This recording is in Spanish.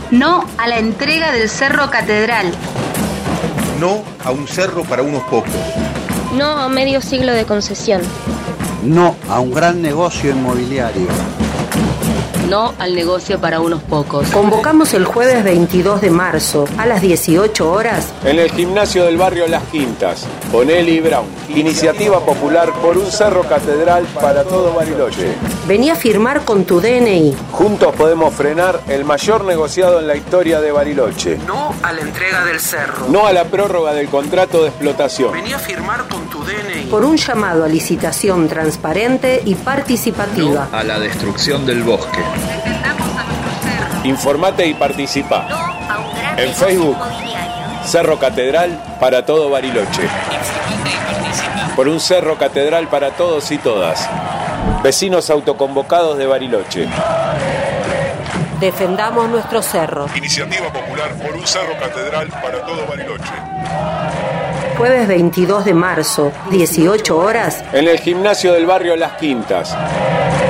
No a la entrega del Cerro Catedral. No a un cerro para unos pocos. No a medio siglo de concesión. No a un gran negocio inmobiliario. No al negocio para unos pocos. Convocamos el jueves 22 de marzo a las 18 horas en el gimnasio del barrio Las Quintas, con Eli Brown. Iniciativa popular por un cerro catedral para todo Bariloche. Vení a firmar con tu DNI. Juntos podemos frenar el mayor negociado en la historia de Bariloche. No a la entrega del cerro. No a la prórroga del contrato de explotación. Vení a firmar con tu DNI. Por un llamado a licitación transparente y participativa. No a la destrucción del bosque. Informate y participa. En Facebook, Cerro Catedral para todo Bariloche. Por un cerro catedral para todos y todas. Vecinos autoconvocados de Bariloche. Defendamos nuestro cerro. Iniciativa popular por un cerro catedral para todo Bariloche. Jueves 22 de marzo, 18 horas. En el gimnasio del barrio Las Quintas.